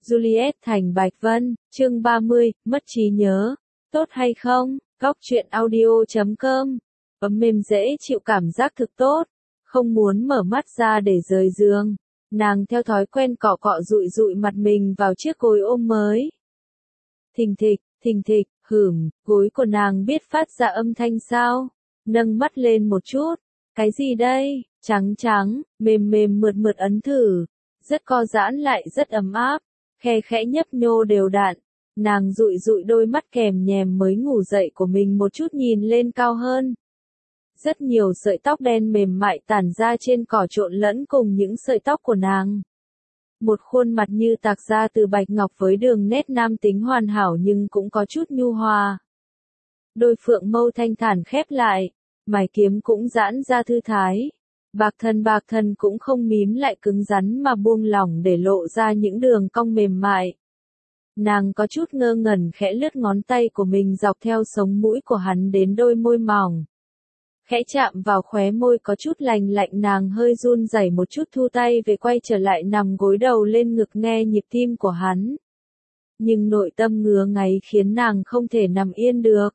Juliet thành Bạch Vân, chương 30, mất trí nhớ, tốt hay không? Góc truyện audio.com. Ấm mềm dễ chịu, cảm giác thực tốt, không muốn mở mắt ra để rời giường. Nàng theo thói quen cọ cọ dụi dụi mặt mình vào chiếc gối ôm mới. Thình thịch, gối của nàng biết phát ra âm thanh sao? Nâng mắt lên một chút. Cái gì đây? Trắng trắng, mềm mềm mượt mượt ấn thử. Rất co giãn lại rất ấm áp. Khe khẽ nhấp nhô đều đặn. Nàng dụi dụi đôi mắt kèm nhèm mới ngủ dậy của mình một chút, nhìn lên cao hơn. Rất nhiều sợi tóc đen mềm mại tản ra trên cỏ trộn lẫn cùng những sợi tóc của nàng. Một khuôn mặt như tạc ra từ bạch ngọc với đường nét nam tính hoàn hảo nhưng cũng có chút nhu hòa. Đôi phượng mâu thanh thản khép lại, mày kiếm cũng giãn ra thư thái. Bạc thân cũng không mím lại cứng rắn mà buông lỏng để lộ ra những đường cong mềm mại. Nàng có chút ngơ ngẩn khẽ lướt ngón tay của mình dọc theo sống mũi của hắn đến đôi môi mỏng. Khẽ chạm vào khóe môi có chút lành lạnh, nàng hơi run rẩy một chút, thu tay về quay trở lại nằm gối đầu lên ngực nghe nhịp tim của hắn. Nhưng nội tâm ngứa ngáy khiến nàng không thể nằm yên được.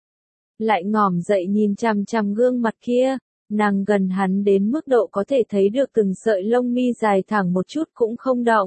Lại ngỏm dậy nhìn chằm chằm gương mặt kia, nàng gần hắn đến mức độ có thể thấy được từng sợi lông mi dài thẳng một chút cũng không động.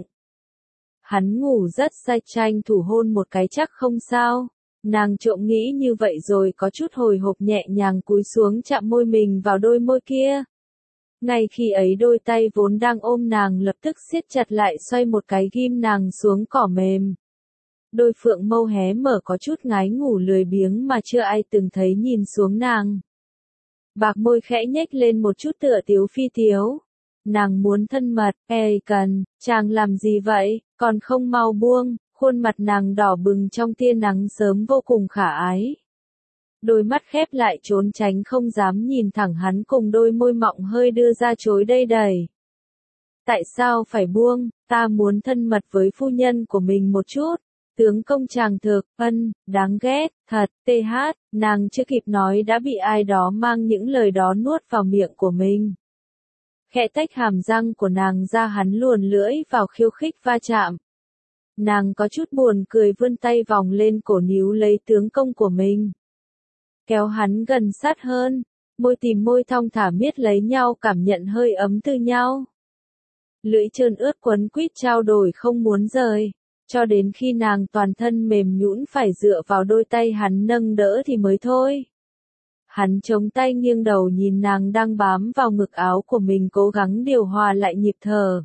Hắn ngủ rất say, tranh thủ hôn một cái chắc không sao. Nàng trộm nghĩ như vậy rồi có chút hồi hộp nhẹ nhàng cúi xuống chạm môi mình vào đôi môi kia. Ngay khi ấy đôi tay vốn đang ôm nàng lập tức siết chặt lại, xoay một cái ghim nàng xuống cỏ mềm. Đôi phượng mâu hé mở có chút ngái ngủ lười biếng mà chưa ai từng thấy nhìn xuống nàng. Bạc môi khẽ nhếch lên một chút tựa tiếu phi tiếu. Nàng muốn thân mật, cần, chàng làm gì vậy, còn không mau buông. Khuôn mặt nàng đỏ bừng trong tia nắng sớm vô cùng khả ái. Đôi mắt khép lại trốn tránh không dám nhìn thẳng hắn, cùng đôi môi mọng hơi đưa ra chối đây đầy. Tại sao phải buông, ta muốn thân mật với phu nhân của mình một chút. Tướng công chàng thực, đáng ghét, thật, nàng chưa kịp nói đã bị ai đó mang những lời đó nuốt vào miệng của mình. Khẽ tách hàm răng của nàng ra, hắn luồn lưỡi vào khiêu khích va chạm. Nàng có chút buồn cười vươn tay vòng lên cổ níu lấy tướng công của mình. Kéo hắn gần sát hơn, môi tìm môi thong thả miết lấy nhau, cảm nhận hơi ấm từ nhau. Lưỡi trơn ướt quấn quýt trao đổi không muốn rời, cho đến khi nàng toàn thân mềm nhũn phải dựa vào đôi tay hắn nâng đỡ thì mới thôi. Hắn chống tay nghiêng đầu nhìn nàng đang bám vào ngực áo của mình, cố gắng điều hòa lại nhịp thở.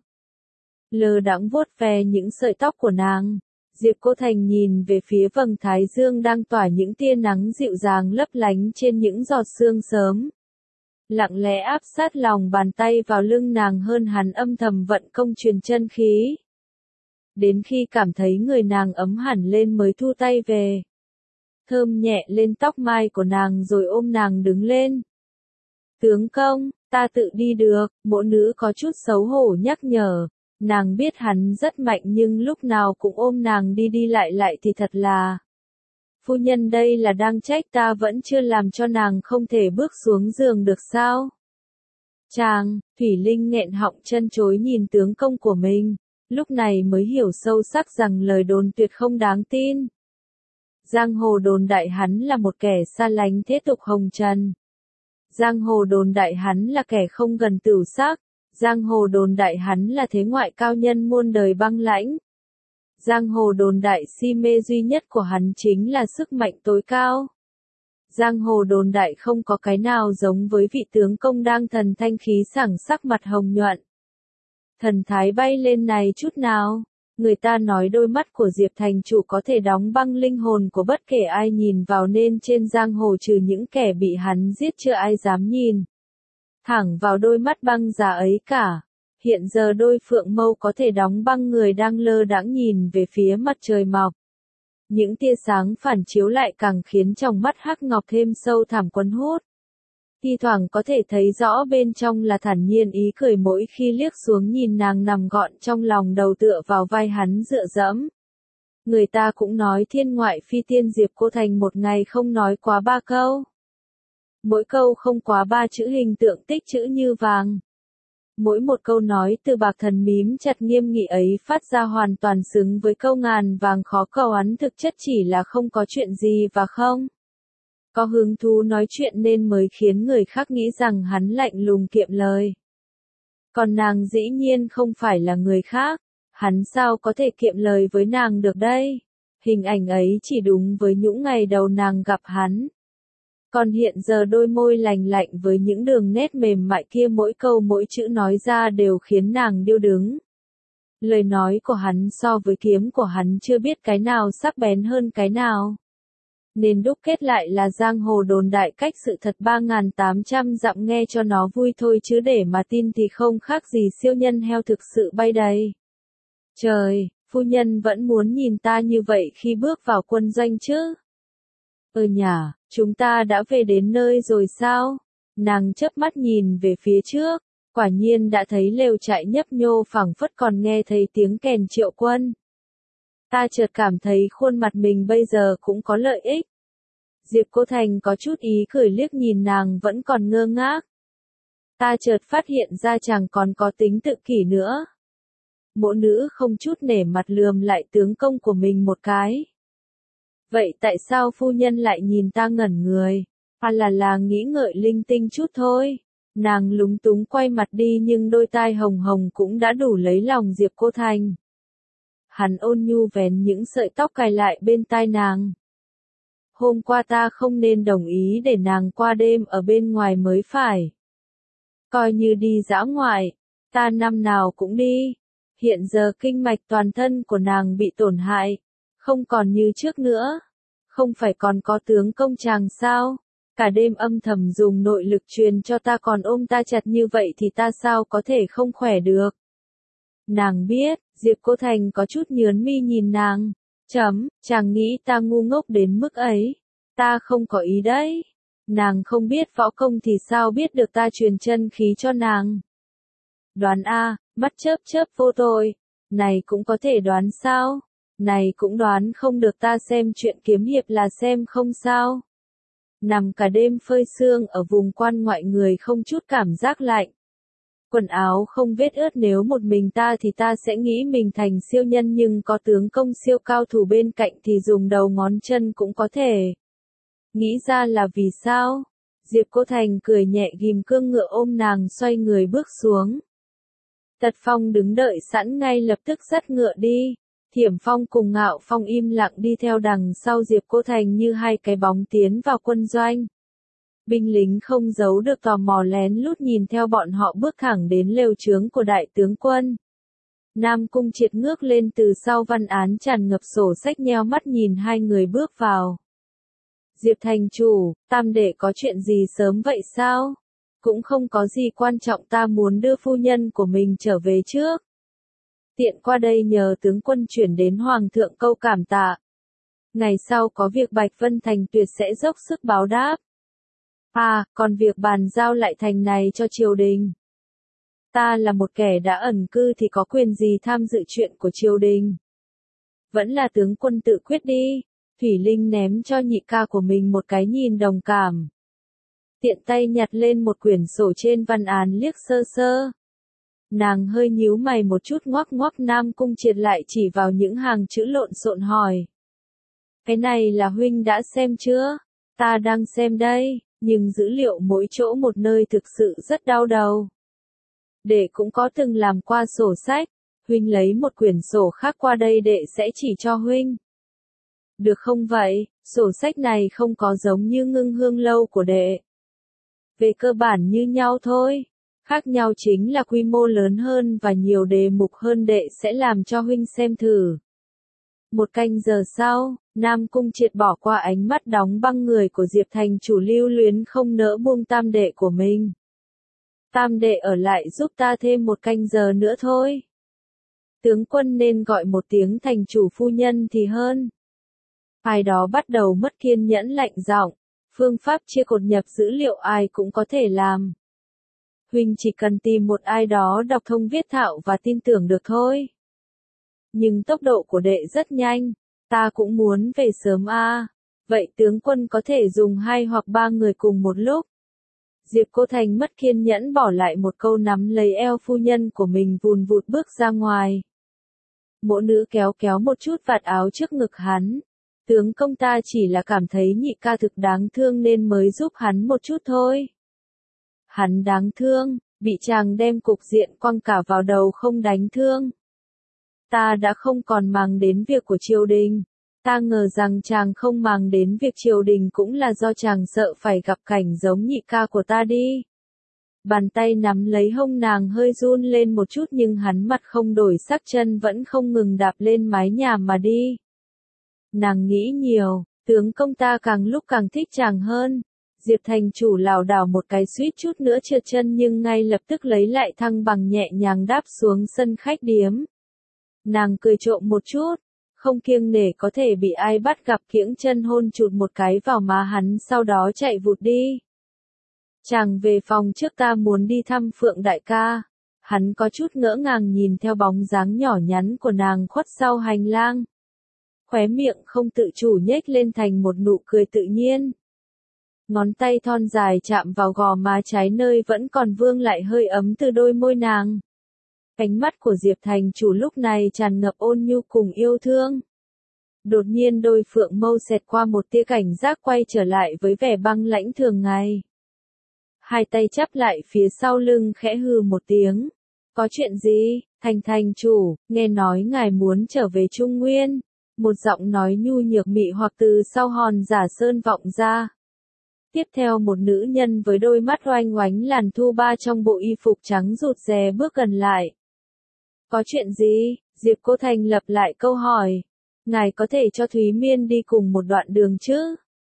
Lơ đãng vuốt ve những sợi tóc của nàng, Diệp Cô Thành nhìn về phía vầng thái dương đang tỏa những tia nắng dịu dàng lấp lánh trên những giọt sương sớm. Lặng lẽ áp sát lòng bàn tay vào lưng nàng, hơn hắn âm thầm vận công truyền chân khí. Đến khi cảm thấy người nàng ấm hẳn lên mới thu tay về. Thơm nhẹ lên tóc mai của nàng rồi ôm nàng đứng lên. Tướng công, ta tự đi được, mộ nữ có chút xấu hổ nhắc nhở. Nàng biết hắn rất mạnh nhưng lúc nào cũng ôm nàng đi đi lại thì thật là. Phu nhân đây là đang trách ta vẫn chưa làm cho nàng không thể bước xuống giường được sao? Chàng, Thủy Linh nghẹn họng chân chối nhìn tướng công của mình, lúc này mới hiểu sâu sắc rằng lời đồn tuyệt không đáng tin. Giang hồ đồn đại hắn là một kẻ xa lánh thế tục hồng trần. Giang hồ đồn đại hắn là kẻ không gần tửu sắc. Giang hồ đồn đại hắn là thế ngoại cao nhân muôn đời băng lãnh. Giang hồ đồn đại si mê duy nhất của hắn chính là sức mạnh tối cao. Giang hồ đồn đại không có cái nào giống với vị tướng công đang thần thanh khí sảng, sắc mặt hồng nhuận. Thần thái bay lên này chút nào. Người ta nói đôi mắt của Diệp thành chủ có thể đóng băng linh hồn của bất kể ai nhìn vào, nên trên giang hồ trừ những kẻ bị hắn giết chưa ai dám nhìn thẳng vào đôi mắt băng giá ấy cả. Hiện giờ đôi phượng mâu có thể đóng băng người đang lơ đãng nhìn về phía mặt trời mọc. Những tia sáng phản chiếu lại càng khiến trong mắt hắc ngọc thêm sâu thẳm cuốn hút. Thi thoảng có thể thấy rõ bên trong là thản nhiên ý cười mỗi khi liếc xuống nhìn nàng nằm gọn trong lòng, đầu tựa vào vai hắn dựa dẫm. Người ta cũng nói thiên ngoại phi tiên, Diệp Cô Thành một ngày không nói quá 3 câu. Mỗi câu không quá 3 chữ, hình tượng tích chữ như vàng. Mỗi một câu nói từ bạc thần mím chặt nghiêm nghị ấy phát ra hoàn toàn xứng với câu ngàn vàng khó cầu, hắn thực chất chỉ là không có chuyện gì và không có hứng thú nói chuyện nên mới khiến người khác nghĩ rằng hắn lạnh lùng kiệm lời. Còn nàng dĩ nhiên không phải là người khác, hắn sao có thể kiệm lời với nàng được đây? Hình ảnh ấy chỉ đúng với những ngày đầu nàng gặp hắn. Còn hiện giờ đôi môi lành lạnh với những đường nét mềm mại kia, mỗi câu mỗi chữ nói ra đều khiến nàng điêu đứng. Lời nói của hắn so với kiếm của hắn chưa biết cái nào sắc bén hơn cái nào. Nên đúc kết lại là giang hồ đồn đại cách sự thật 3.800 dặm, nghe cho nó vui thôi chứ để mà tin thì không khác gì siêu nhân heo thực sự bay đầy. Trời, phu nhân vẫn muốn nhìn ta như vậy khi bước vào quân doanh chứ? Nhả, chúng ta đã về đến nơi rồi sao? Nàng chớp mắt nhìn về phía trước, quả nhiên đã thấy lều trại nhấp nhô phảng phất, còn nghe thấy tiếng kèn triệu quân. Ta chợt cảm thấy khuôn mặt mình bây giờ cũng có lợi ích. Diệp Cô Thành có chút ý cười liếc nhìn nàng vẫn còn ngơ ngác. Ta chợt phát hiện ra chàng còn có tính tự kỷ nữa. Mộ nữ không chút nể mặt lườm lại tướng công của mình một cái. Vậy tại sao phu nhân lại nhìn ta ngẩn người? Là nghĩ ngợi linh tinh chút thôi. Nàng lúng túng quay mặt đi nhưng đôi tai hồng hồng cũng đã đủ lấy lòng Diệp Cô Thành. Hắn ôn nhu vén những sợi tóc cài lại bên tai nàng. Hôm qua ta không nên đồng ý để nàng qua đêm ở bên ngoài mới phải. Coi như đi dã ngoại, ta năm nào cũng đi. Hiện giờ kinh mạch toàn thân của nàng bị tổn hại, không còn như trước nữa. Không phải còn có tướng công chàng sao? Cả đêm âm thầm dùng nội lực truyền cho ta, còn ôm ta chặt như vậy thì ta sao có thể không khỏe được? Nàng biết, Diệp Cô Thành có chút nhớn mi nhìn nàng. Chàng nghĩ ta ngu ngốc đến mức ấy. Ta không có ý đấy. Nàng không biết võ công thì sao biết được ta truyền chân khí cho nàng. Đoán a, mắt chớp chớp vô tội. Này cũng có thể đoán sao? Này cũng đoán không được, ta xem chuyện kiếm hiệp là xem không sao. Nằm cả đêm phơi sương ở vùng quan ngoại, người không chút cảm giác lạnh. Quần áo không vết ướt, nếu một mình ta thì ta sẽ nghĩ mình thành siêu nhân, nhưng có tướng công siêu cao thủ bên cạnh thì dùng đầu ngón chân cũng có thể. Nghĩ ra là vì sao? Diệp Cô Thành cười nhẹ ghim cương ngựa ôm nàng xoay người bước xuống. Tật Phong đứng đợi sẵn ngay lập tức dắt ngựa đi. Thiểm Phong cùng Ngạo Phong im lặng đi theo đằng sau Diệp Cô Thành như hai cái bóng tiến vào quân doanh. Binh lính không giấu được tò mò lén lút nhìn theo bọn họ bước thẳng đến lều trướng của đại tướng quân. Nam Cung Triệt ngước lên từ sau văn án tràn ngập sổ sách, nheo mắt nhìn hai người bước vào. Diệp thành chủ, tam đệ có chuyện gì sớm vậy sao? Cũng không có gì quan trọng, ta muốn đưa phu nhân của mình trở về trước. Tiện qua đây nhờ tướng quân chuyển đến hoàng thượng câu cảm tạ. Ngày sau có việc Bạch Vân Thành tuyệt sẽ dốc sức báo đáp. Còn việc bàn giao lại thành này cho triều đình. Ta là một kẻ đã ẩn cư thì có quyền gì tham dự chuyện của triều đình. Vẫn là tướng quân tự quyết đi. Thủy Linh ném cho nhị ca của mình một cái nhìn đồng cảm. Tiện tay nhặt lên một quyển sổ trên văn án liếc sơ sơ. Nàng hơi nhíu mày một chút, ngoắc ngoắc. Nam Cung Triệt lại chỉ vào những hàng chữ lộn xộn hỏi. Cái này là huynh đã xem chưa? Ta đang xem đây, nhưng dữ liệu mỗi chỗ một nơi thực sự rất đau đầu. Đệ cũng có từng làm qua sổ sách, huynh lấy một quyển sổ khác qua đây đệ sẽ chỉ cho huynh. Được không vậy? Sổ sách này không có giống như Ngưng Hương lâu của đệ. Về cơ bản như nhau thôi. Khác nhau chính là quy mô lớn hơn và nhiều đề mục hơn, đệ sẽ làm cho huynh xem thử. Một canh giờ sau, Nam Cung Triệt bỏ qua ánh mắt đóng băng người của Diệp thành chủ, lưu luyến không nỡ buông tam đệ của mình. Tam đệ ở lại giúp ta thêm một canh giờ nữa thôi. Tướng quân nên gọi một tiếng thành chủ phu nhân thì hơn. Ai đó bắt đầu mất kiên nhẫn lạnh giọng. Phương pháp chia cột nhập dữ liệu ai cũng có thể làm. Huynh chỉ cần tìm một ai đó đọc thông viết thạo và tin tưởng được thôi. Nhưng tốc độ của đệ rất nhanh, ta cũng muốn về sớm a. Vậy tướng quân có thể dùng 2 hoặc 3 người cùng một lúc. Diệp Cô Thành mất kiên nhẫn bỏ lại một câu nắm lấy eo phu nhân của mình vùn vụt bước ra ngoài. Mộ nữ kéo kéo một chút vạt áo trước ngực hắn. Tướng công ta chỉ là cảm thấy nhị ca thực đáng thương nên mới giúp hắn một chút thôi. Hắn đáng thương, bị chàng đem cục diện quăng cả vào đầu không đánh thương. Ta đã không còn màng đến việc của triều đình. Ta ngờ rằng chàng không màng đến việc triều đình cũng là do chàng sợ phải gặp cảnh giống nhị ca của ta đi. Bàn tay nắm lấy hông nàng hơi run lên một chút nhưng hắn mặt không đổi sắc, chân vẫn không ngừng đạp lên mái nhà mà đi. Nàng nghĩ nhiều, tướng công ta càng lúc càng thích chàng hơn. Diệp thành chủ lảo đảo một cái suýt chút nữa trượt chân nhưng ngay lập tức lấy lại thăng bằng, nhẹ nhàng đáp xuống sân khách điếm. Nàng cười trộm một chút, không kiêng nể có thể bị ai bắt gặp, kiễng chân hôn chụt một cái vào má hắn sau đó chạy vụt đi. Chàng về phòng trước, ta muốn đi thăm Phượng đại ca. Hắn có chút ngỡ ngàng nhìn theo bóng dáng nhỏ nhắn của nàng khuất sau hành lang. Khóe miệng không tự chủ nhếch lên thành một nụ cười tự nhiên. Ngón tay thon dài chạm vào gò má trái nơi vẫn còn vương lại hơi ấm từ đôi môi nàng. Ánh mắt của Diệp thành chủ lúc này tràn ngập ôn nhu cùng yêu thương. Đột nhiên đôi phượng mâu xẹt qua một tia cảnh giác, quay trở lại với vẻ băng lãnh thường ngày. Hai tay chắp lại phía sau lưng, khẽ hừ một tiếng. Có chuyện gì, thành chủ, nghe nói ngài muốn trở về Trung Nguyên. Một giọng nói nhu nhược mị hoặc từ sau hòn giả sơn vọng ra. Tiếp theo một nữ nhân với đôi mắt oanh oánh làn thu ba trong bộ y phục trắng rụt rè bước gần lại. Có chuyện gì? Diệp Cô Thành lặp lại câu hỏi. Ngài có thể cho Thúy Miên đi cùng một đoạn đường chứ?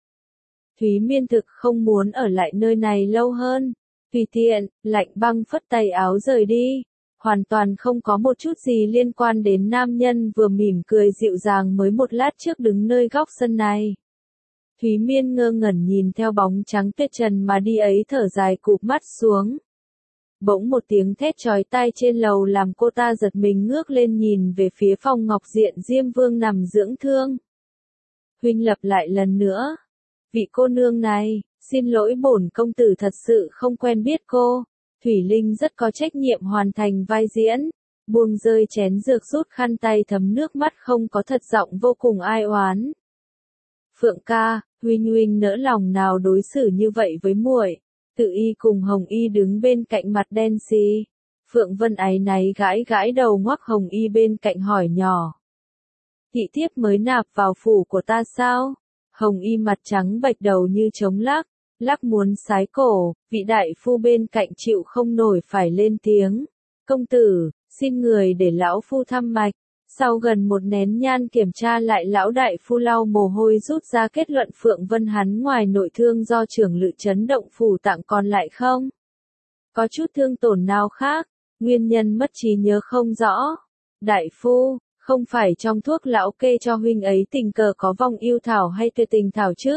Thúy Miên thực không muốn ở lại nơi này lâu hơn. Tùy tiện, Lạnh Băng phất tay áo rời đi. Hoàn toàn không có một chút gì liên quan đến nam nhân vừa mỉm cười dịu dàng mới một lát trước đứng nơi góc sân này. Thúy Miên ngơ ngẩn nhìn theo bóng trắng tuyết trần mà đi ấy, thở dài cụp mắt xuống. Bỗng một tiếng thét chói tai trên lầu làm cô ta giật mình ngước lên nhìn về phía phòng ngọc diện Diêm Vương nằm dưỡng thương. Huynh lặp lại lần nữa. Vị cô nương này, xin lỗi bổn công tử thật sự không quen biết cô. Thủy Linh rất có trách nhiệm hoàn thành vai diễn. Buông rơi chén dược, rút khăn tay thấm nước mắt, không có thật giọng vô cùng ai oán. Phượng ca, huynh nỡ lòng nào đối xử như vậy với muội? Tự y cùng Hồng Y đứng bên cạnh mặt đen xì. Phượng Vân áy náy gãi gãi đầu ngoắc Hồng Y bên cạnh hỏi nhỏ. Thị thiếp mới nạp vào phủ của ta sao? Hồng Y mặt trắng bệch đầu như trống lắc muốn sái cổ, vị đại phu bên cạnh chịu không nổi phải lên tiếng. Công tử, xin người để lão phu thăm mạch. Sau gần một nén nhang kiểm tra lại, lão đại phu lau mồ hôi rút ra kết luận Phượng Vân hắn ngoài nội thương do trưởng lự chấn động phủ tạng còn lại không có chút thương tổn nào khác, nguyên nhân mất trí nhớ không rõ. Đại phu, không phải trong thuốc lão kê cho huynh ấy tình cờ có vong yêu thảo hay tuyệt tình thảo chứ?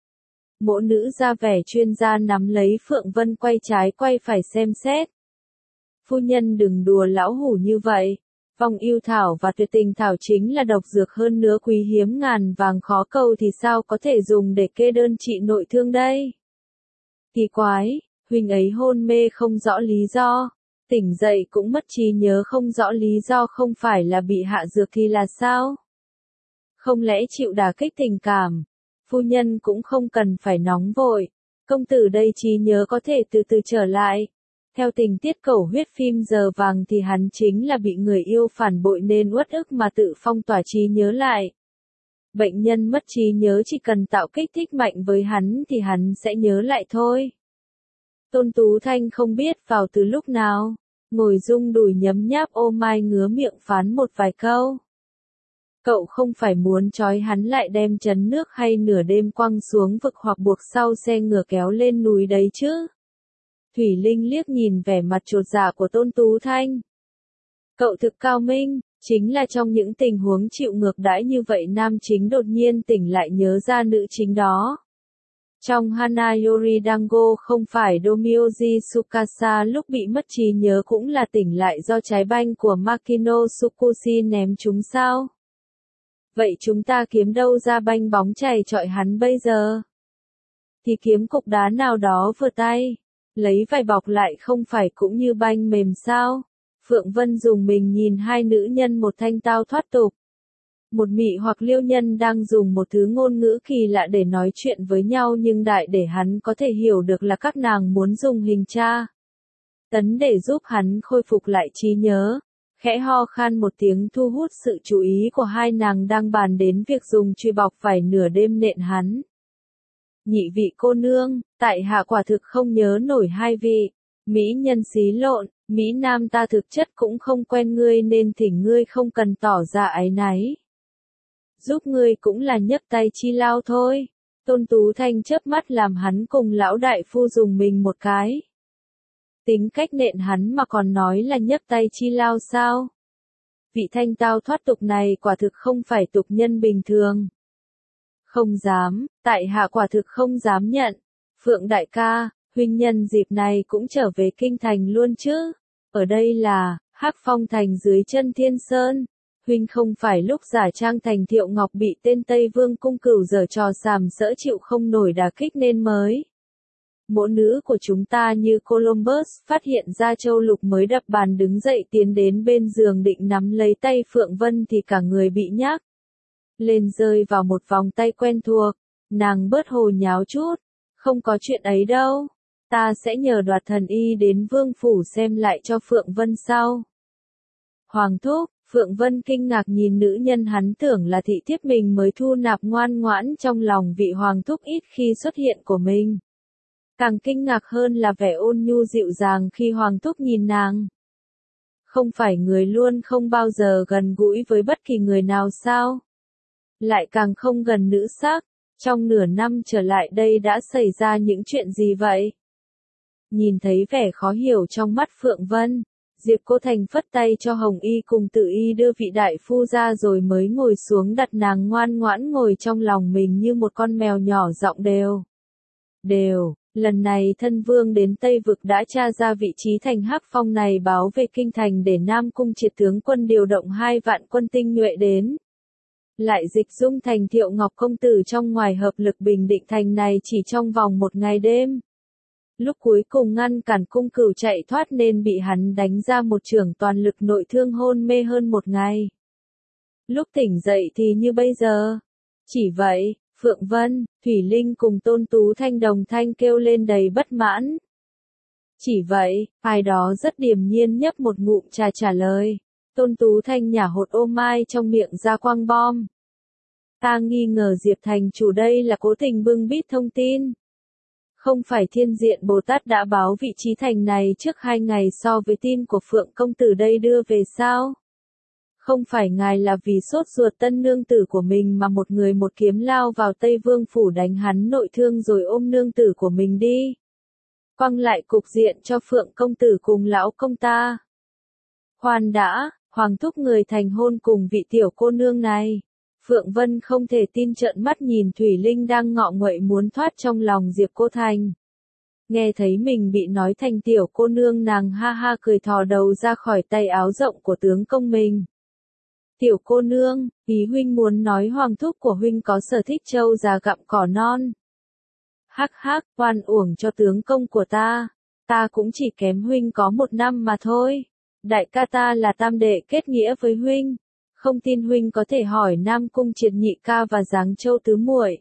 Mộ nữ ra vẻ chuyên gia nắm lấy Phượng Vân quay trái quay phải xem xét. Phu nhân đừng đùa lão hủ như vậy. Vong yêu thảo và tuyệt tình thảo chính là độc dược, hơn nữa quý hiếm ngàn vàng khó cầu, thì sao có thể dùng để kê đơn trị nội thương đây? Kỳ quái, huynh ấy hôn mê không rõ lý do, tỉnh dậy cũng mất trí nhớ không rõ lý do, không phải là bị hạ dược thì là sao? Không lẽ chịu đả kích tình cảm? Phu nhân cũng không cần phải nóng vội, công tử đây trí nhớ có thể từ từ trở lại. Theo tình tiết cẩu huyết phim Giờ Vàng thì hắn chính là bị người yêu phản bội nên uất ức mà tự phong tỏa trí nhớ lại. Bệnh nhân mất trí nhớ chỉ cần tạo kích thích mạnh với hắn thì hắn sẽ nhớ lại thôi. Tôn Tú Thanh không biết vào từ lúc nào, ngồi rung đùi nhấm nháp ô mai ngứa miệng phán một vài câu. Cậu không phải muốn trói hắn lại đem chấn nước hay nửa đêm quăng xuống vực hoặc buộc sau xe ngựa kéo lên núi đấy chứ? Thủy Linh liếc nhìn vẻ mặt chột dạ của Tôn Tú Thanh. Cậu thực cao minh, chính là trong những tình huống chịu ngược đãi như vậy nam chính đột nhiên tỉnh lại nhớ ra nữ chính đó. Trong Hana Yori Dango không phải Domioji Tsukasa lúc bị mất trí nhớ cũng là tỉnh lại do trái banh của Makino Tsukushi ném chúng sao? Vậy chúng ta kiếm đâu ra banh bóng chày chọi hắn bây giờ? Thì kiếm cục đá nào đó vừa tay. Lấy vải bọc lại không phải cũng như banh mềm sao? Phượng Vân dùng mình nhìn hai nữ nhân một thanh tao thoát tục. Một mị hoặc liêu nhân đang dùng một thứ ngôn ngữ kỳ lạ để nói chuyện với nhau nhưng đại để hắn có thể hiểu được là các nàng muốn dùng hình tra tấn để giúp hắn khôi phục lại trí nhớ. Khẽ ho khan một tiếng thu hút sự chú ý của hai nàng đang bàn đến việc dùng chùy bọc vải nửa đêm nện hắn. Nhị vị cô nương, tại hạ quả thực không nhớ nổi hai vị. Mỹ nhân xí lộn, Mỹ Nam ta thực chất cũng không quen ngươi nên thỉnh ngươi không cần tỏ ra áy náy. Giúp ngươi cũng là nhấc tay chi lao thôi. Tôn Tú Thanh chớp mắt làm hắn cùng lão đại phu dùng mình một cái. Tính cách nện hắn mà còn nói là nhấc tay chi lao sao? Vị thanh tao thoát tục này quả thực không phải tục nhân bình thường. Không dám, tại hạ quả thực không dám nhận. Phượng đại ca, huynh nhân dịp này cũng trở về kinh thành luôn chứ. Ở đây là Hắc Phong thành dưới chân Thiên Sơn. Huynh không phải lúc giả trang thành Thiệu Ngọc bị tên Tây Vương cung cửu giở trò sàm sỡ chịu không nổi đả kích nên mới. Mộ nữ của chúng ta như Columbus phát hiện ra châu lục mới đập bàn đứng dậy tiến đến bên giường định nắm lấy tay Phượng Vân thì cả người bị nhác lên rơi vào một vòng tay quen thuộc. Nàng bớt hồ nháo chút. Không có chuyện ấy đâu. Ta sẽ nhờ Đoạt Thần Y đến Vương Phủ xem lại cho Phượng Vân sau. Hoàng thúc, Phượng Vân kinh ngạc nhìn nữ nhân hắn tưởng là thị thiếp mình mới thu nạp ngoan ngoãn trong lòng vị hoàng thúc ít khi xuất hiện của mình. Càng kinh ngạc hơn là vẻ ôn nhu dịu dàng khi hoàng thúc nhìn nàng. Không phải người luôn không bao giờ gần gũi với bất kỳ người nào sao? Lại càng không gần nữ sắc. Trong nửa năm trở lại đây đã xảy ra những chuyện gì vậy? Nhìn thấy vẻ khó hiểu trong mắt Phượng Vân, Diệp Cô Thành phất tay cho Hồng Y cùng Tự Y đưa vị đại phu ra rồi mới ngồi xuống đặt nàng ngoan ngoãn ngồi trong lòng mình như một con mèo nhỏ giọng đều. Đều, lần này thân vương đến Tây Vực đã tra ra vị trí thành Hắc Phong này báo về kinh thành để Nam Cung Triệt tướng quân điều động 2 vạn quân tinh nhuệ đến. Lại dịch dung thành Thiệu Ngọc công tử trong ngoài hợp lực bình định thành này chỉ trong vòng một ngày đêm. Lúc cuối cùng ngăn cản cung cửu chạy thoát nên bị hắn đánh ra một chưởng toàn lực nội thương hôn mê hơn một ngày. Lúc tỉnh dậy thì như bây giờ. Chỉ vậy, Phượng Vân, Thủy Linh cùng Tôn Tú Thanh đồng thanh kêu lên đầy bất mãn. Chỉ vậy, ai đó rất điềm nhiên nhấp một ngụm trà trả lời. Tôn Tú Thanh nhả hột ô mai trong miệng ra quăng bom. Ta nghi ngờ Diệp thành chủ đây là cố tình bưng bít thông tin. Không phải Thiên Diện Bồ Tát đã báo vị trí thành này trước 2 ngày so với tin của Phượng công tử đây đưa về sao? Không phải ngài là vì sốt ruột tân nương tử của mình mà một người một kiếm lao vào Tây Vương phủ đánh hắn nội thương rồi ôm nương tử của mình đi. Quăng lại cục diện cho Phượng công tử cùng lão công ta. Khoan đã, hoàng thúc người thành hôn cùng vị tiểu cô nương này. Phượng Vân không thể tin trợn mắt nhìn Thủy Linh đang ngọ nguậy muốn thoát trong lòng Diệp Cô Thành. Nghe thấy mình bị nói thành tiểu cô nương nàng ha ha cười thò đầu ra khỏi tay áo rộng của tướng công mình. Tiểu cô nương, ý huynh muốn nói hoàng thúc của huynh có sở thích trâu già gặm cỏ non. Hắc hắc, oan uổng cho tướng công của ta. Ta cũng chỉ kém huynh có 1 năm mà thôi. Đại ca ta là tam đệ kết nghĩa với huynh. Không tin huynh có thể hỏi Nam Cung Triệt nhị ca và Giáng Châu tứ muội.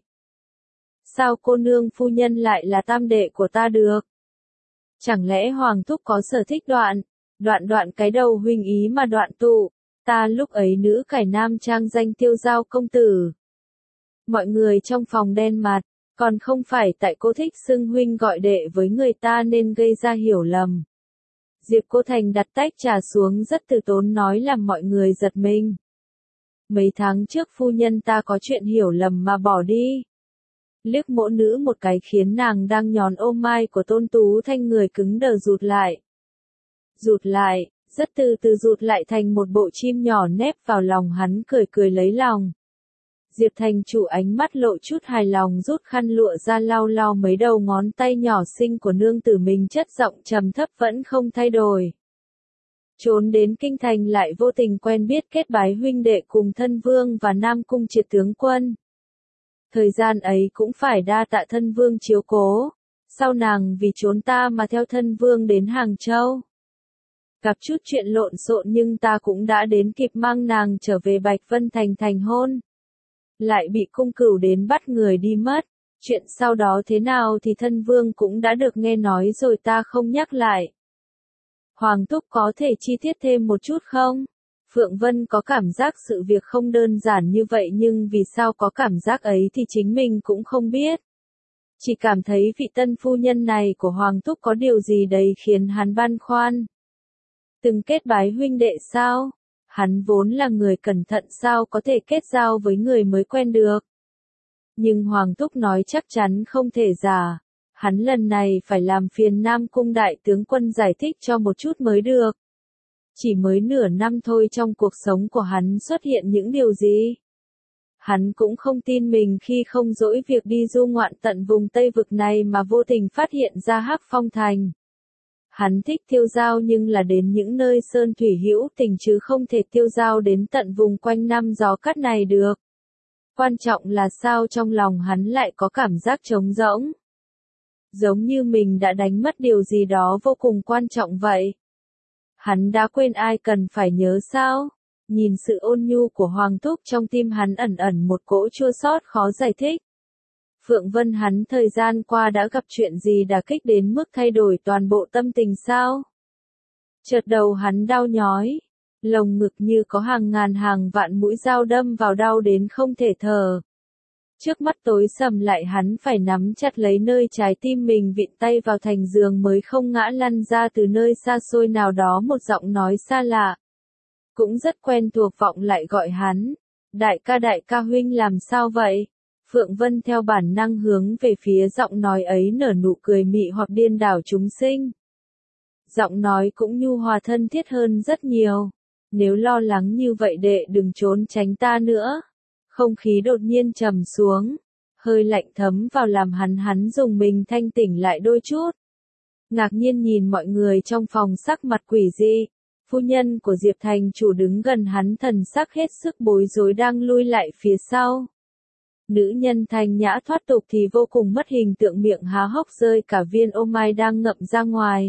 Sao cô nương phu nhân lại là tam đệ của ta được? Chẳng lẽ hoàng thúc có sở thích đoạn cái đầu huynh ý mà đoạn tụ, ta lúc ấy nữ cải nam trang danh tiêu giao công tử. Mọi người trong phòng đen mặt, còn không phải tại cô thích xưng huynh gọi đệ với người ta nên gây ra hiểu lầm. Diệp Cô Thành đặt tách trà xuống rất từ tốn nói làm mọi người giật mình. Mấy tháng trước phu nhân ta có chuyện hiểu lầm mà bỏ đi. Liếc mỗ nữ một cái khiến nàng đang nhón ô mai của Tôn Tú Thanh người cứng đờ rụt lại. Rụt lại, rất từ từ rụt lại thành một bộ chim nhỏ nép vào lòng hắn cười cười lấy lòng. Diệp thành chủ ánh mắt lộ chút hài lòng rút khăn lụa ra lau lau mấy đầu ngón tay nhỏ xinh của nương tử mình chất giọng trầm thấp vẫn không thay đổi. Trốn đến kinh thành lại vô tình quen biết kết bái huynh đệ cùng thân vương và Nam Cung Triệt tướng quân. Thời gian ấy cũng phải đa tạ thân vương chiếu cố. Sao nàng vì trốn ta mà theo thân vương đến Hàng Châu? Gặp chút chuyện lộn xộn nhưng ta cũng đã đến kịp mang nàng trở về Bạch Vân Thành thành hôn. Lại bị cung cửu đến bắt người đi mất. Chuyện sau đó thế nào thì thân vương cũng đã được nghe nói rồi, ta không nhắc lại. Hoàng thúc có thể chi tiết thêm một chút không? Phượng Vân có cảm giác sự việc không đơn giản như vậy, nhưng vì sao có cảm giác ấy thì chính mình cũng không biết. Chỉ cảm thấy vị tân phu nhân này của Hoàng thúc có điều gì đấy khiến hắn băn khoăn. Từng kết bái huynh đệ sao? Hắn vốn là người cẩn thận, sao có thể kết giao với người mới quen được. Nhưng Hoàng thúc nói chắc chắn không thể giả. Hắn lần này phải làm phiền Nam Cung đại tướng quân giải thích cho một chút mới được. Chỉ mới nửa năm thôi, trong cuộc sống của hắn xuất hiện những điều gì? Hắn cũng không tin mình khi không dỗi việc đi du ngoạn tận vùng Tây Vực này mà vô tình phát hiện ra Hắc Phong Thành. Hắn thích tiêu dao nhưng là đến những nơi sơn thủy hữu tình chứ không thể tiêu dao đến tận vùng quanh năm gió cắt này được. Quan trọng là sao trong lòng hắn lại có cảm giác trống rỗng. Giống như mình đã đánh mất điều gì đó vô cùng quan trọng vậy. Hắn đã quên ai cần phải nhớ sao? Nhìn sự ôn nhu của Hoàng thúc, trong tim hắn ẩn ẩn một cỗ chua xót khó giải thích. Phượng Vân hắn thời gian qua đã gặp chuyện gì đả kích đến mức thay đổi toàn bộ tâm tình sao? Chợt đầu hắn đau nhói, lồng ngực như có hàng ngàn hàng vạn mũi dao đâm vào, đau đến không thể thở. Trước mắt tối sầm lại, hắn phải nắm chặt lấy nơi trái tim mình, vịn tay vào thành giường mới không ngã lăn ra. Từ nơi xa xôi nào đó một giọng nói xa lạ, cũng rất quen thuộc vọng lại gọi hắn. Đại ca huynh làm sao vậy? Phượng Vân theo bản năng hướng về phía giọng nói ấy, nở nụ cười mị hoặc điên đảo chúng sinh. Giọng nói cũng nhu hòa thân thiết hơn rất nhiều. Nếu lo lắng như vậy đệ đừng trốn tránh ta nữa. Không khí đột nhiên trầm xuống, hơi lạnh thấm vào làm hắn dùng mình thanh tỉnh lại đôi chút. Ngạc nhiên nhìn mọi người trong phòng, sắc mặt quỷ dị. Phu nhân của Diệp thành chủ đứng gần hắn, thần sắc hết sức bối rối, đang lui lại phía sau. Nữ nhân thanh nhã thoát tục thì vô cùng mất hình tượng, miệng há hốc rơi cả viên ô mai đang ngậm ra ngoài.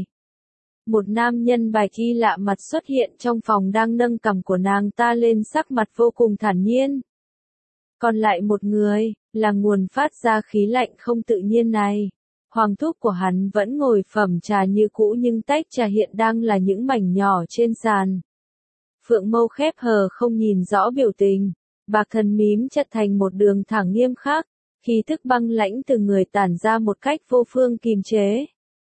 Một nam nhân bạch y lạ mặt xuất hiện trong phòng, đang nâng cằm của nàng ta lên, sắc mặt vô cùng thản nhiên. Còn lại một người, là nguồn phát ra khí lạnh không tự nhiên này. Hoàng thúc của hắn vẫn ngồi phẩm trà như cũ, nhưng tách trà hiện đang là những mảnh nhỏ trên sàn. Phượng mâu khép hờ không nhìn rõ biểu tình, bạc thần mím chặt thành một đường thẳng nghiêm khắc, khí thức băng lãnh từ người tản ra một cách vô phương kìm chế.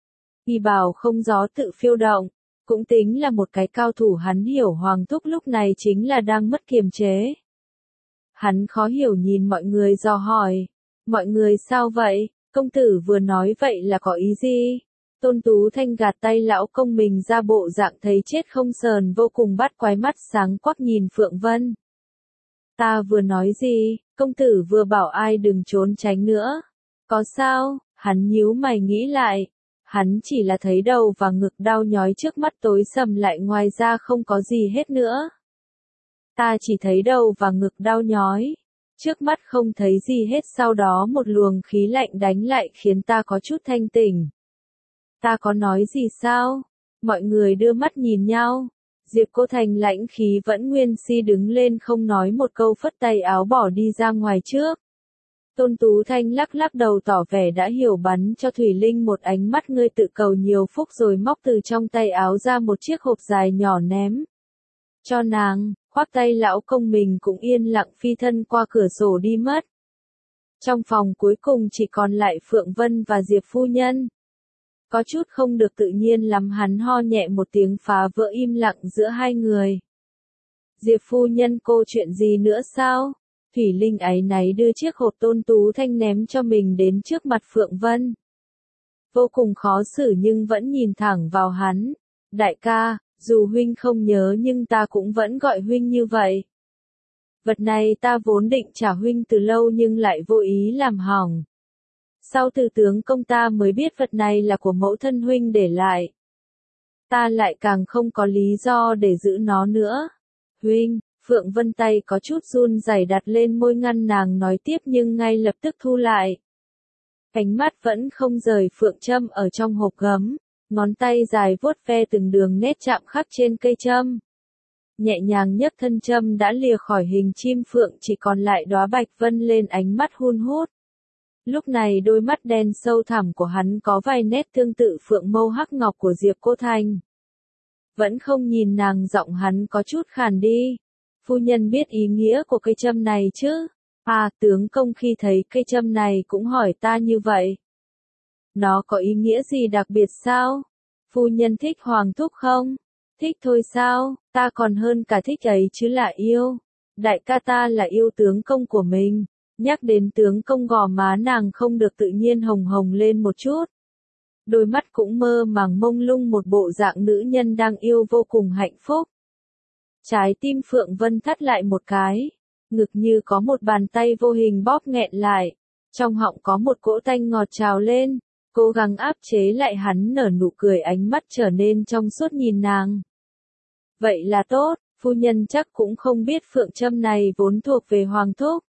Y bào không gió tự phiêu động, cũng tính là một cái cao thủ, hắn hiểu Hoàng thúc lúc này chính là đang mất kiềm chế. Hắn khó hiểu nhìn mọi người dò hỏi, mọi người sao vậy, công tử vừa nói vậy là có ý gì? Tôn Tú Thanh gạt tay lão công mình ra, bộ dạng thấy chết không sờn, vô cùng bắt quái, mắt sáng quắc nhìn Phượng Vân. Ta vừa nói gì, công tử vừa bảo ai đừng trốn tránh nữa. Có sao? Hắn nhíu mày nghĩ lại. Hắn chỉ là thấy đầu và ngực đau nhói, trước mắt tối sầm lại, ngoài ra không có gì hết nữa. Ta chỉ thấy đầu và ngực đau nhói. Trước mắt không thấy gì hết, sau đó một luồng khí lạnh đánh lại khiến ta có chút thanh tỉnh. Ta có nói gì sao? Mọi người đưa mắt nhìn nhau. Diệp Cô Thành lãnh khí vẫn nguyên si đứng lên không nói một câu, phất tay áo bỏ đi ra ngoài trước. Tôn Tú Thanh lắc lắc đầu tỏ vẻ đã hiểu, bắn cho Thủy Linh một ánh mắt ngươi tự cầu nhiều phúc, rồi móc từ trong tay áo ra một chiếc hộp dài nhỏ ném cho nàng, khoác tay lão công mình cũng yên lặng phi thân qua cửa sổ đi mất. Trong phòng cuối cùng chỉ còn lại Phượng Vân và Diệp phu nhân. Có chút không được tự nhiên lắm, hắn ho nhẹ một tiếng phá vỡ im lặng giữa hai người. Diệp phu nhân, cô chuyện gì nữa sao? Thủy Linh áy náy đưa chiếc hộp Tôn Tú Thanh ném cho mình đến trước mặt Phượng Vân. Vô cùng khó xử nhưng vẫn nhìn thẳng vào hắn. Đại ca, dù huynh không nhớ nhưng ta cũng vẫn gọi huynh như vậy. Vật này ta vốn định trả huynh từ lâu nhưng lại vô ý làm hỏng. Sau từ tướng công ta mới biết vật này là của mẫu thân huynh để lại. Ta lại càng không có lý do để giữ nó nữa. Huynh, Phượng Vân tay có chút run rẩy đặt lên môi ngăn nàng nói tiếp nhưng ngay lập tức thu lại. ánh mắt vẫn không rời phượng châm ở trong hộp gấm, ngón tay dài vuốt ve từng đường nét chạm khắc trên cây châm. Nhẹ nhàng nhấc thân châm đã lìa khỏi hình chim phượng, chỉ còn lại đóa bạch vân lên ánh mắt hun hút. Lúc này đôi mắt đen sâu thẳm của hắn có vài nét tương tự phượng mâu hắc ngọc của Diệp Cô Thành. Vẫn không nhìn nàng, giọng hắn có chút khàn đi. Phu nhân biết ý nghĩa của cây châm này chứ? À, tướng công khi thấy cây châm này cũng hỏi ta như vậy. Nó có ý nghĩa gì đặc biệt sao? Phu nhân thích hoàng thúc không? Thích thôi sao, ta còn hơn cả thích ấy chứ là yêu. Đại ca ta là yêu tướng công của mình. Nhắc đến tướng công, gò má nàng không được tự nhiên hồng hồng lên một chút. Đôi mắt cũng mơ màng mông lung, một bộ dạng nữ nhân đang yêu vô cùng hạnh phúc. Trái tim Phượng Vân thắt lại một cái, ngực như có một bàn tay vô hình bóp nghẹn lại, trong họng có một cỗ tanh ngọt trào lên, cố gắng áp chế lại. Hắn nở nụ cười, ánh mắt trở nên trong suốt nhìn nàng. Vậy là tốt, phu nhân chắc cũng không biết phượng châm này vốn thuộc về hoàng thúc.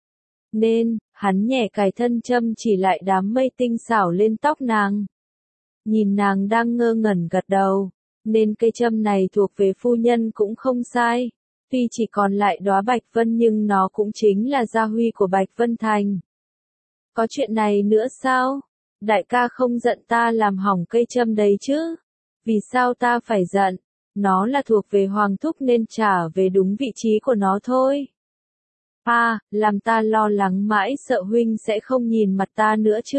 Nên, hắn nhẹ cài thân châm chỉ lại đám mây tinh xảo lên tóc nàng. Nhìn nàng đang ngơ ngẩn gật đầu, nên cây châm này thuộc về phu nhân cũng không sai. Tuy chỉ còn lại đóa bạch vân nhưng nó cũng chính là gia huy của Bạch Vân Thành. Có chuyện này nữa sao? Đại ca không giận ta làm hỏng cây châm đấy chứ? Vì sao ta phải giận? Nó là thuộc về hoàng thúc nên trả về đúng vị trí của nó thôi. À, làm ta lo lắng mãi, sợ huynh sẽ không nhìn mặt ta nữa chứ.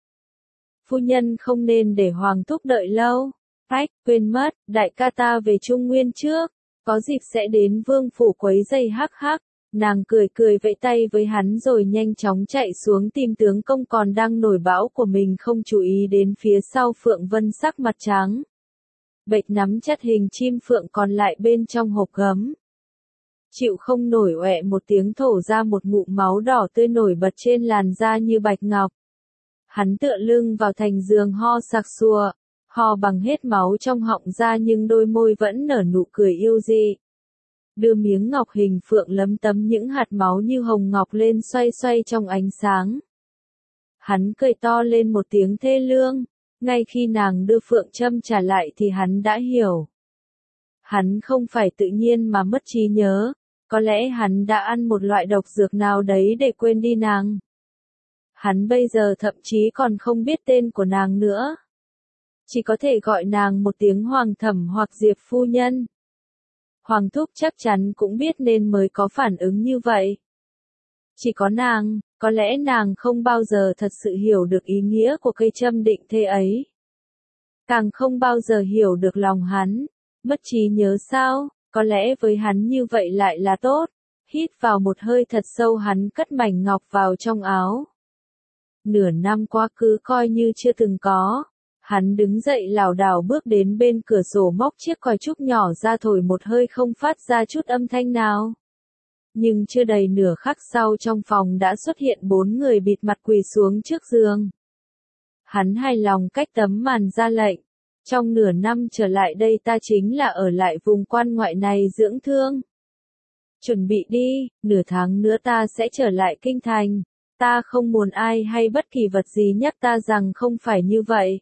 Phu nhân không nên để hoàng thúc đợi lâu. Ách, quên mất, đại ca ta về Trung Nguyên trước, có dịp sẽ đến vương phủ quấy giày hắc hắc. Nàng cười cười vẫy tay với hắn rồi nhanh chóng chạy xuống tìm tướng công còn đang nổi bão của mình, không chú ý đến phía sau Phượng Vân sắc mặt trắng bệch nắm chặt hình chim phượng còn lại bên trong hộp gấm. Chịu không nổi, oẹ một tiếng thổ ra một ngụm máu đỏ tươi nổi bật trên làn da như bạch ngọc. Hắn tựa lưng vào thành giường ho sặc sụa, ho bằng hết máu trong họng ra nhưng đôi môi vẫn nở nụ cười yêu dị. Đưa miếng ngọc hình phượng lấm tấm những hạt máu như hồng ngọc lên xoay xoay trong ánh sáng. Hắn cười to lên một tiếng thê lương. Ngay khi nàng đưa phượng châm trả lại thì hắn đã hiểu. Hắn không phải tự nhiên mà mất trí nhớ, có lẽ hắn đã ăn một loại độc dược nào đấy để quên đi nàng. Hắn bây giờ thậm chí còn không biết tên của nàng nữa. Chỉ có thể gọi nàng một tiếng hoàng thẩm hoặc Diệp phu nhân. Hoàng thúc chắc chắn cũng biết nên mới có phản ứng như vậy. Chỉ có nàng, có lẽ nàng không bao giờ thật sự hiểu được ý nghĩa của cây châm định thê ấy. Càng không bao giờ hiểu được lòng hắn. Mất trí nhớ sao? Có lẽ với hắn như vậy lại là tốt. Hít vào một hơi thật sâu, hắn cất mảnh ngọc vào trong áo. Nửa năm qua cứ coi như chưa từng có. Hắn đứng dậy lảo đảo bước đến bên cửa sổ, móc chiếc còi trúc nhỏ ra thổi một hơi không phát ra chút âm thanh nào. Nhưng chưa đầy nửa khắc sau trong phòng đã xuất hiện 4 người bịt mặt quỳ xuống trước giường. Hắn hài lòng cách tấm màn ra lệnh. Trong nửa năm trở lại đây ta chính là ở lại vùng quan ngoại này dưỡng thương. Chuẩn bị đi, nửa tháng nữa ta sẽ trở lại kinh thành. Ta không muốn ai hay bất kỳ vật gì nhắc ta rằng không phải như vậy.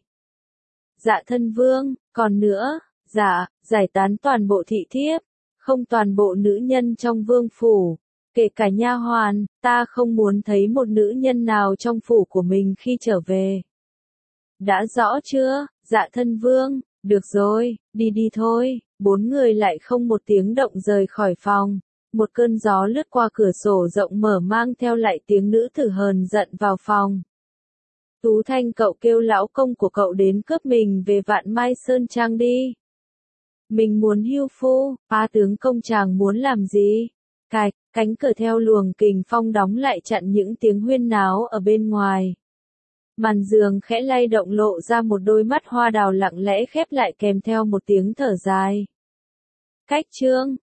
Dạ thân vương, còn nữa, dạ, giải tán toàn bộ thị thiếp, không toàn bộ nữ nhân trong vương phủ, kể cả nha hoàn, ta không muốn thấy một nữ nhân nào trong phủ của mình khi trở về. Đã rõ chưa, dạ thân vương, được rồi, đi đi thôi. 4 người lại không một tiếng động rời khỏi phòng. Một cơn gió lướt qua cửa sổ rộng mở mang theo lại tiếng nữ tử hờn giận vào phòng. Tú Thanh, cậu kêu lão công của cậu đến cướp mình về Vạn Mai Sơn Trang đi. Mình muốn hưu phu, tướng công chàng muốn làm gì? Cạch, cánh cửa theo luồng kình phong đóng lại chặn những tiếng huyên náo ở bên ngoài. Màn giường khẽ lay động lộ ra một đôi mắt hoa đào lặng lẽ khép lại kèm theo một tiếng thở dài. Cách chương